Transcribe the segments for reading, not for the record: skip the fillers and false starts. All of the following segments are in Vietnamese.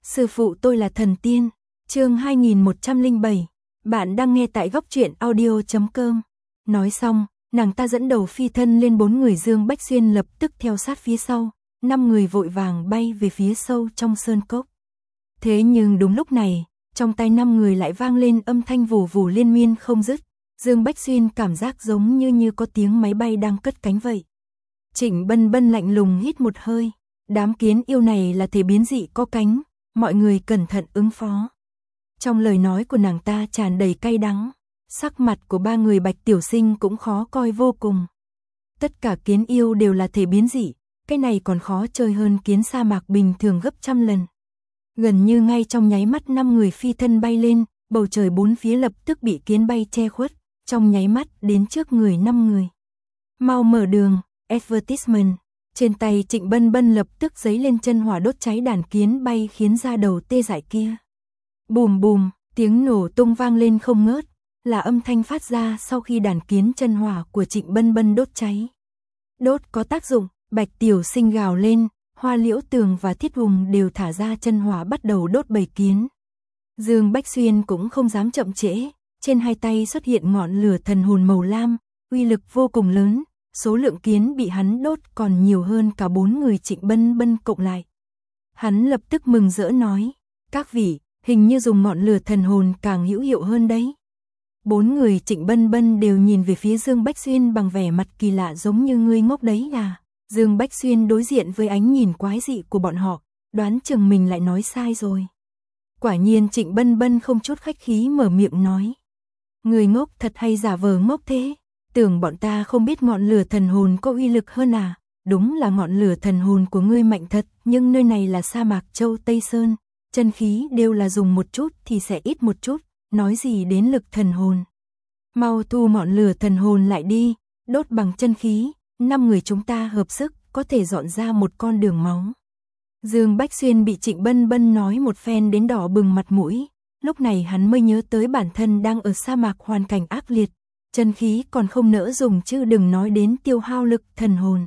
Sư phụ tôi là thần tiên. Chương 2107. Bạn đang nghe tại góc truyện audio.com. Nói xong, nàng ta dẫn đầu phi thân lên 4 người. Dương Bách Xuyên lập tức theo sát phía sau, 5 người vội vàng bay về phía sâu trong sơn cốc. Thế nhưng đúng lúc này, trong tay 5 người lại vang lên âm thanh vù vù liên miên không dứt. Dương Bách Xuyên cảm giác giống như có tiếng máy bay đang cất cánh vậy. Trịnh Bân Bân lạnh lùng hít một hơi. Đám kiến yêu này là thể biến dị có cánh, mọi người cẩn thận ứng phó. Trong lời nói của nàng ta tràn đầy cay đắng, sắc mặt của 3 người Bạch Tiểu Sinh cũng khó coi vô cùng. Tất cả kiến yêu đều là thể biến dị, cái này còn khó chơi hơn kiến sa mạc bình thường gấp trăm lần. Gần như ngay trong nháy mắt 5 người phi thân bay lên, bầu trời bốn phía lập tức bị kiến bay che khuất, trong nháy mắt đến trước người 5 người. Mau mở đường, advertisement. Trên tay Trịnh Bân Bân lập tức giấy lên chân hỏa đốt cháy đàn kiến bay khiến da đầu tê dại kia. Bùm bùm, tiếng nổ tung vang lên không ngớt, là âm thanh phát ra sau khi đàn kiến chân hỏa của Trịnh Bân Bân đốt cháy. Đốt có tác dụng, Bạch Tiểu Sinh gào lên, Hoa Liễu Tường và Thiết Hùng đều thả ra chân hỏa bắt đầu đốt bầy kiến. Dương Bách Xuyên cũng không dám chậm trễ, trên hai tay xuất hiện ngọn lửa thần hồn màu lam, uy lực vô cùng lớn. Số lượng kiến bị hắn đốt còn nhiều hơn cả 4 người Trịnh Bân Bân cộng lại. Hắn lập tức mừng rỡ nói, các vị, hình như dùng ngọn lửa thần hồn càng hữu hiệu hơn đấy. 4 người Trịnh Bân Bân đều nhìn về phía Dương Bách Xuyên bằng vẻ mặt kỳ lạ giống như ngươi ngốc đấy à. Dương Bách Xuyên đối diện với ánh nhìn quái dị của bọn họ, đoán chừng mình lại nói sai rồi. Quả nhiên Trịnh Bân Bân không chút khách khí mở miệng nói, người ngốc thật hay giả vờ ngốc thế? Tưởng bọn ta không biết ngọn lửa thần hồn có uy lực hơn à? Đúng là ngọn lửa thần hồn của ngươi mạnh thật, nhưng nơi này là sa mạc Châu Tây Sơn, chân khí đều là dùng một chút thì sẽ ít một chút, nói gì đến lực thần hồn. Mau thu ngọn lửa thần hồn lại đi, đốt bằng chân khí, 5 người chúng ta hợp sức, có thể dọn ra một con đường máu. Dương Bách Xuyên bị Trịnh Bân Bân nói một phen đến đỏ bừng mặt mũi, lúc này hắn mới nhớ tới bản thân đang ở sa mạc hoàn cảnh ác liệt. Chân khí còn không nỡ dùng chứ đừng nói đến tiêu hao lực thần hồn.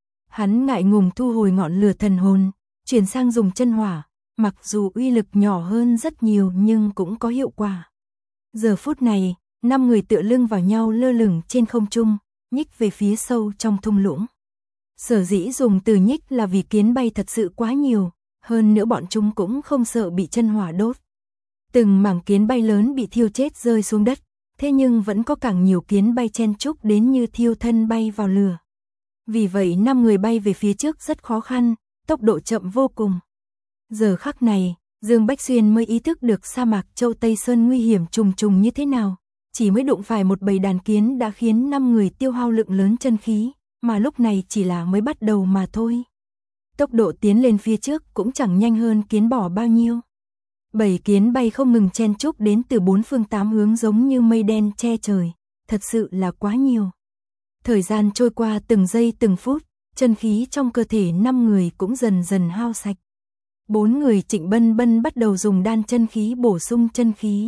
Hắn ngại ngùng thu hồi ngọn lửa thần hồn, chuyển sang dùng chân hỏa, mặc dù uy lực nhỏ hơn rất nhiều nhưng cũng có hiệu quả. Giờ phút này, 5 người tựa lưng vào nhau lơ lửng trên không trung, nhích về phía sâu trong thung lũng. Sở dĩ dùng từ nhích là vì kiến bay thật sự quá nhiều, hơn nữa bọn chúng cũng không sợ bị chân hỏa đốt. Từng mảng kiến bay lớn bị thiêu chết rơi xuống đất. Thế nhưng vẫn có càng nhiều kiến bay chen chúc đến như thiêu thân bay vào lửa. Vì vậy 5 người bay về phía trước rất khó khăn, tốc độ chậm vô cùng. Giờ khắc này, Dương Bách Xuyên mới ý thức được sa mạc Châu Tây Sơn nguy hiểm trùng trùng như thế nào. Chỉ mới đụng phải một bầy đàn kiến đã khiến 5 người tiêu hao lượng lớn chân khí, mà lúc này chỉ là mới bắt đầu mà thôi. Tốc độ tiến lên phía trước cũng chẳng nhanh hơn kiến bò bao nhiêu. Bầy kiến bay không ngừng chen chúc đến từ 4 phương 8 hướng giống như mây đen che trời, thật sự là quá nhiều. Thời gian trôi qua từng giây từng phút, chân khí trong cơ thể 5 người cũng dần dần hao sạch. 4 người Trịnh Bân Bân bắt đầu dùng đan chân khí bổ sung chân khí.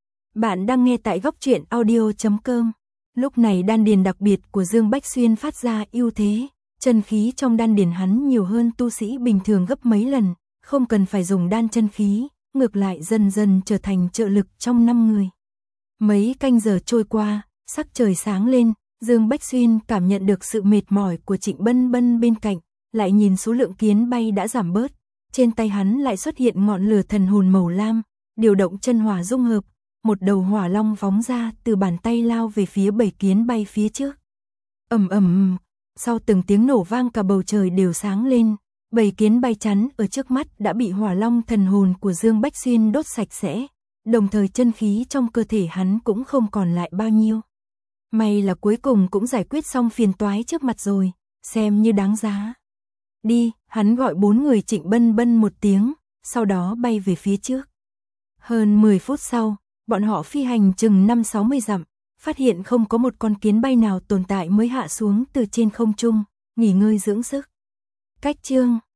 Bạn đang nghe tại góc truyện audio.com. Lúc này đan điền đặc biệt của Dương Bách Xuyên phát ra ưu thế, chân khí trong đan điền hắn nhiều hơn tu sĩ bình thường gấp mấy lần, không cần phải dùng đan chân khí. Ngược lại dần dần trở thành trợ lực trong 5 người. Mấy canh giờ trôi qua, sắc trời sáng lên, Dương Bách Xuyên cảm nhận được sự mệt mỏi của Trịnh Bân Bân bên cạnh, lại nhìn số lượng kiến bay đã giảm bớt, trên tay hắn lại xuất hiện ngọn lửa thần hồn màu lam, điều động chân hỏa dung hợp, một đầu hỏa long phóng ra từ bàn tay lao về phía bầy kiến bay phía trước. Ầm ầm, sau từng tiếng nổ vang cả bầu trời đều sáng lên. Bầy kiến bay chắn ở trước mắt đã bị hỏa long thần hồn của Dương Bách Xuyên đốt sạch sẽ, đồng thời chân khí trong cơ thể hắn cũng không còn lại bao nhiêu. May là cuối cùng cũng giải quyết xong phiền toái trước mặt rồi, xem như đáng giá. Đi, hắn gọi 4 người Trịnh Bân Bân một tiếng, sau đó bay về phía trước. Hơn 10 phút sau, bọn họ phi hành chừng 50-60 dặm, phát hiện không có một con kiến bay nào tồn tại mới hạ xuống từ trên không trung, nghỉ ngơi dưỡng sức. Cách chương